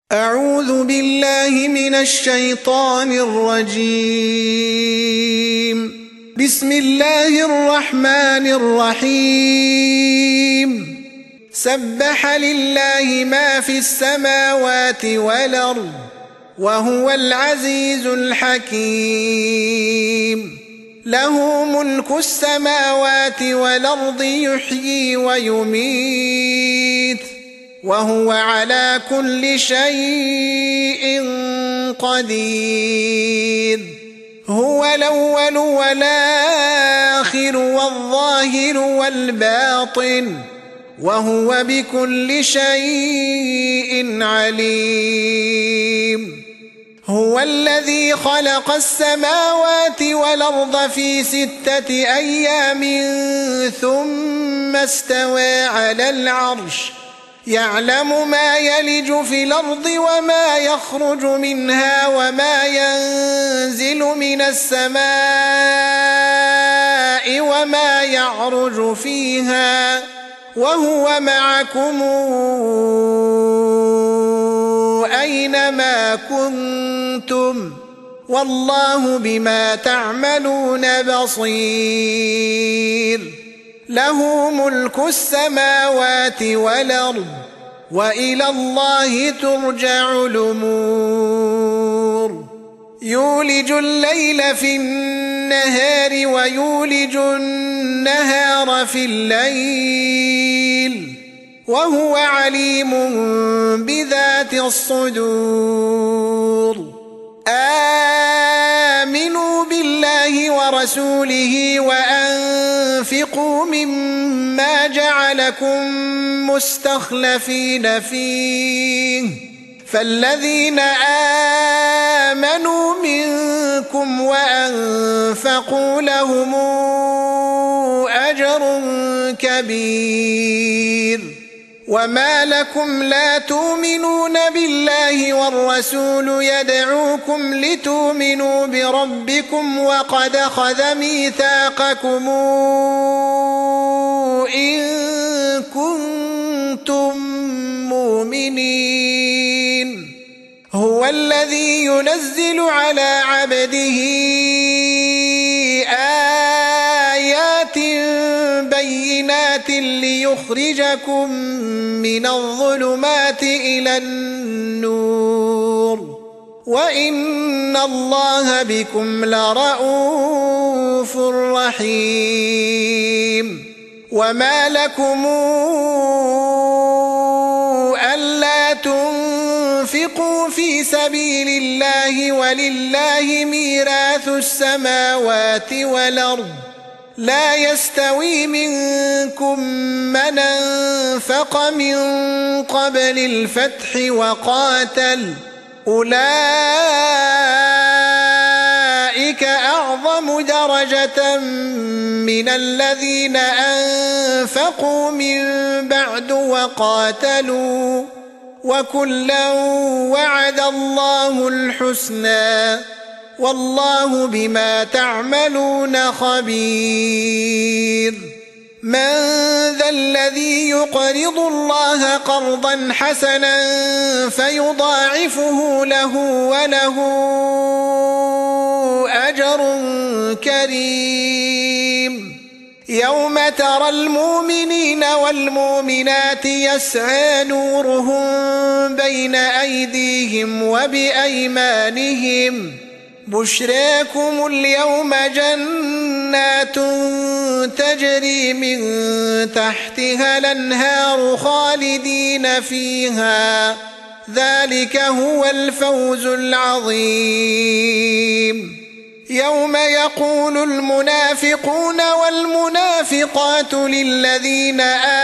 أعوذ بالله من الشيطان الرجيم. بسم الله الرحمن الرحيم. سبح لله ما في السماوات والأرض وهو العزيز الحكيم. له ملك السماوات والأرض يحيي ويميت وهو على كل شيء قدير. هو الأول والآخر والظاهر والباطن وهو بكل شيء عليم. هو الذي خلق السماوات والأرض في 6 أيام ثم استوى على العرش يعلم ما يلج في الأرض وما يخرج منها وما ينزل من السماء وما يعرج فيها وهو معكم أينما كنتم والله بما تعملون بصير. له ملك السماوات والأرض وإلى الله ترجع الأمور. يولج الليل في النهار ويولج النهار في الليل وهو عليم بذات الصدور. آمنوا بالله ورسوله وأنفقوا مما جعلكم مستخلفين فيه فالذين آمنوا منكم وأنفقوا لهم أجر كبير. وما لكم لا تؤمنون بالله والرسول يدعوكم لتؤمنوا بربكم وقد أخذ ميثاقكم إن كنتم مؤمنين. هو الذي ينزل على عبده آيات بينات ليخرجكم من الظلمات إلى النور وإن الله بكم لرءوف رحيم. وما لكم ألا تنفقوا في سبيل الله ولله ميراث السماوات والأرض لا يستوي منكم من أنفق من قبل الفتح وقاتل أولئك أعظم درجة من الذين أنفقوا من بعد وقاتلوا وكلا وعد الله الحسنى والله بما تعملون خبير. من ذا الذي يقرض الله قرضا حسنا فيضاعفه له وله أجر كريم. يوم ترى المؤمنين والمؤمنات يسعى نورهم بين أيديهم وبأيمانهم بشراكم اليوم جنات تجري من تحتها الأنهار خالدين فيها ذلك هو الفوز العظيم. يوم يقول المنافقون والمنافقات للذين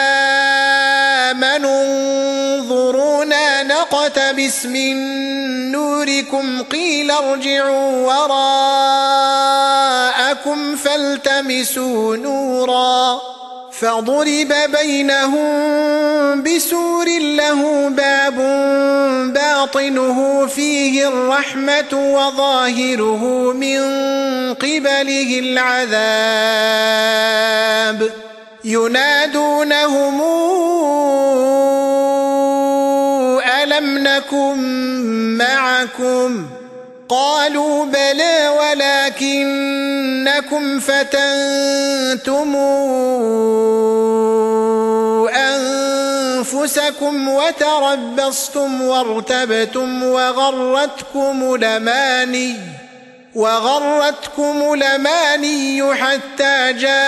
آمنوا انظرونا نقتبس من نوركم قيل ارجعوا وراءكم فالتمسوا نورا فضرب بينهم بسور له باب باطنه فيه الرحمة وظاهره من قبله العذاب ينادونهم ألم نكن معكم قالوا بلى ولكنكم فتنتم أنفسكم وتربصتم وارتبتم وغرتكم الأماني حتى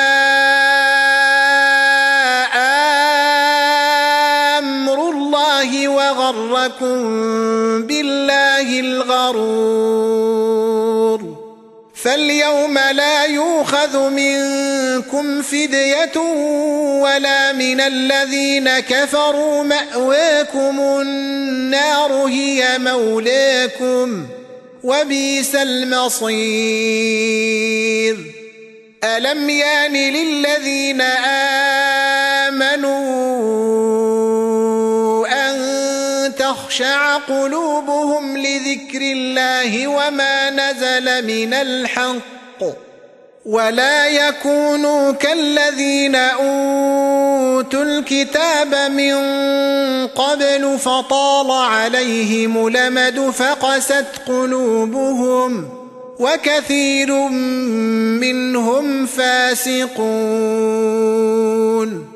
جاء أمر الله وغركم بالله الغرور فاليوم لا يؤخذ منكم فدية ولا من الذين كفروا مأواكم النار هي مولاكم وبئس المصير ألم يان للذين آمنوا أن تخشع قلوبهم لذكر الله وما نزل من الحق ولا يكونوا كالذين أوتوا الكتاب من قبل فطال عليهم الأمد فقست قلوبهم وكثير منهم فاسقون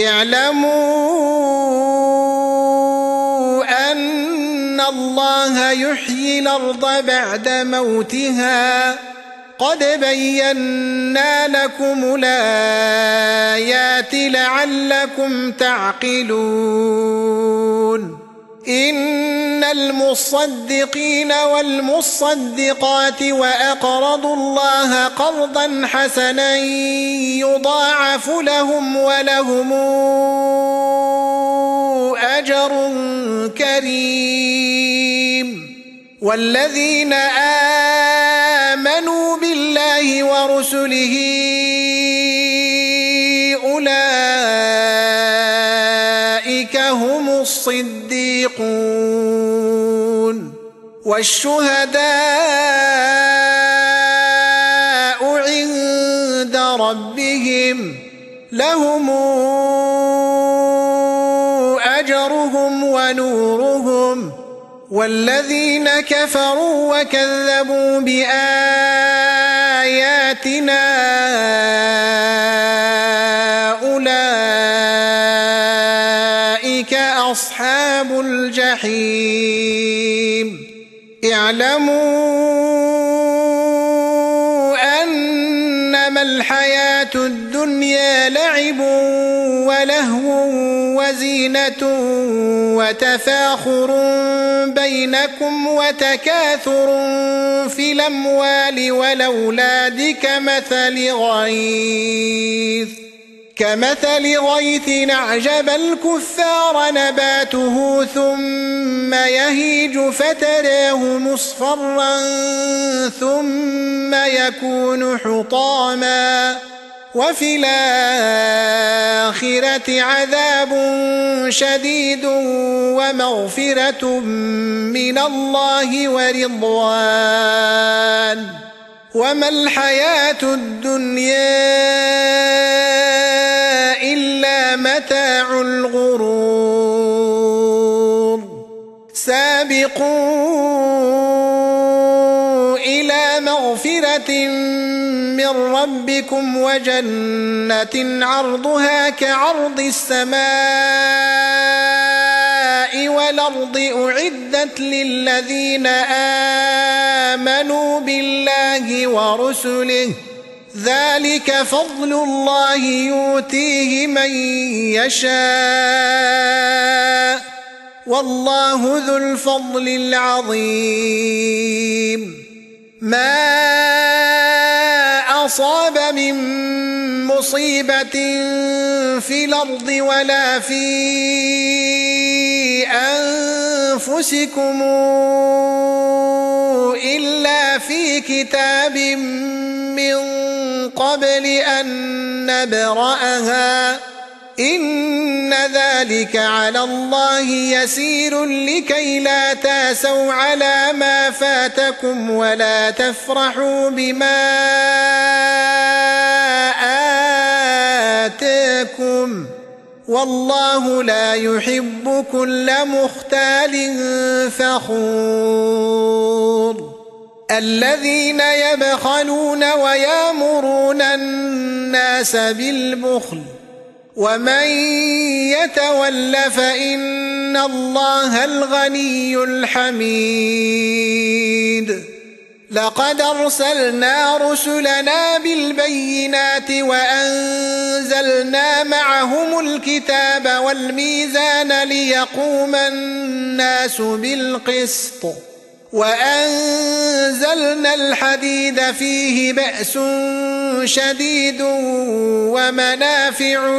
اعلموا أن الله يحيي الأرض بعد موتها قد بينا لكم الآيات لعلكم تعقلون إن المصدقين والمصدقات وأقرضوا الله قرضا حسنا يضاعف لهم ولهم أجر كريم والذين آمنوا بالله ورسله أولئك هم الصديقون والشهداء عند ربهم لهم أجرهم ونورهم والذين كفروا وكذبوا بآياتنا أولئك أصحاب الجحيم اعلموا أنما الحياة الدنيا لعب ولهو وزينة وتفاخر بينكم وتكاثر في الأموال والأولاد كمثل غيث أعجب الكفار نباته ثم يهيج فتراه مصفرا ثم يكون حطاما وفي الآخرة عذاب شديد ومغفرة من الله ورضوان وما الحياة الدنيا إلا متاع الغرور سابقوا إلى مغفرة من ربكم وجنة عرضها كعرض السماء والأرض أعدت للذين آمنوا بالله ورسله ذلك فضل الله يؤتيه من يشاء والله ذو الفضل العظيم ما أصاب من مصيبة في الأرض ولا في أنفسكم إلا في كتاب من قبل أن نبرأها إن ذلك على الله يسير لكي لا تاسوا على ما فاتكم ولا تفرحوا بما آتاكم والله لا يحب كل مختال فخور الذين يبخلون ويأمرون الناس بالبخل ومن يتول فإن الله الغني الحميد لقد أرسلنا رسلنا بالبينات وأنزلنا معهم الكتاب والميزان ليقوم الناس بالقسط وأنزلنا الحديد فيه بأس شديد ومنافع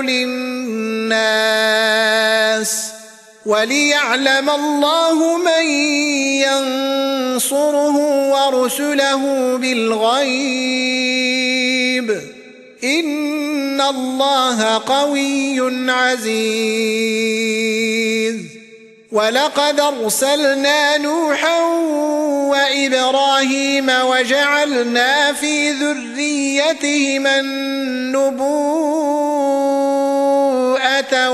للناس وليعلم الله من ينصره ورسله بالغيب إن الله قوي عزيز ولقد أرسلنا نوحا وإبراهيم وجعلنا في ذريتهما النبوءة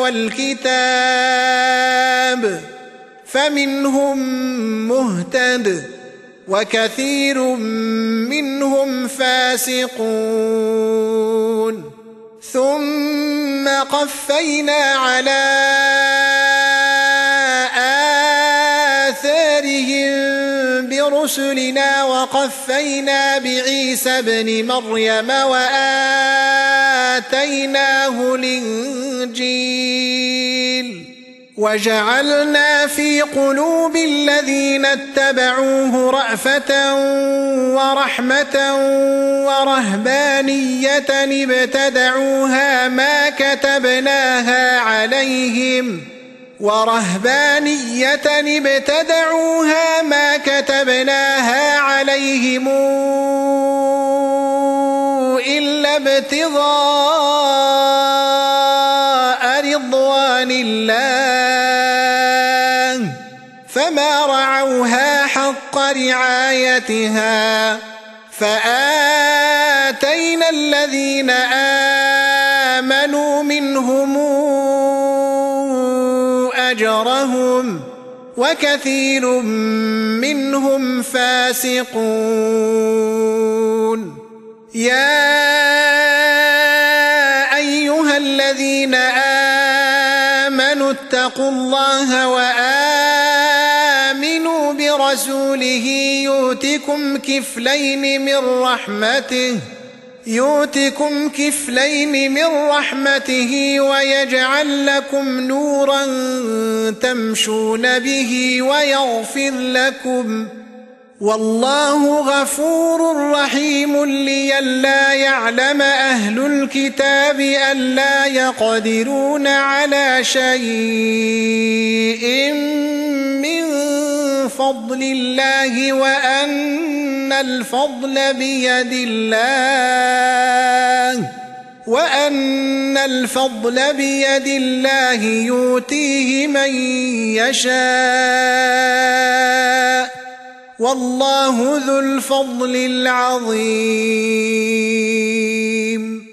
والكتاب فمنهم مهتد وكثير منهم فاسقون ثم قفينا على آثارهم برسلنا وقفينا بعيسى ابن مريم وآتيناه الإنجيل وجعلنا في قلوب الذين اتبعوه رأفة ورحمة ورهبانية ابتدعوها ما كتبناها عليهم إلا ابتغاء رضوان الله فما رعوها حق رعايتها فآتينا الذين آمنوا منهم أجرهم وكثير منهم فاسقون يا أيها الذين آمنوا اتقوا الله وآمنوا برسوله يؤتكم كفلين من رحمته ويجعل لكم نورا تمشون به ويغفر لكم والله غفور رحيم لئلا يعلم أهل الكتاب ألا يقدرون على شيء من فضل الله وأن الفضل بيد الله يؤتيه من يشاء والله ذو الفضل العظيم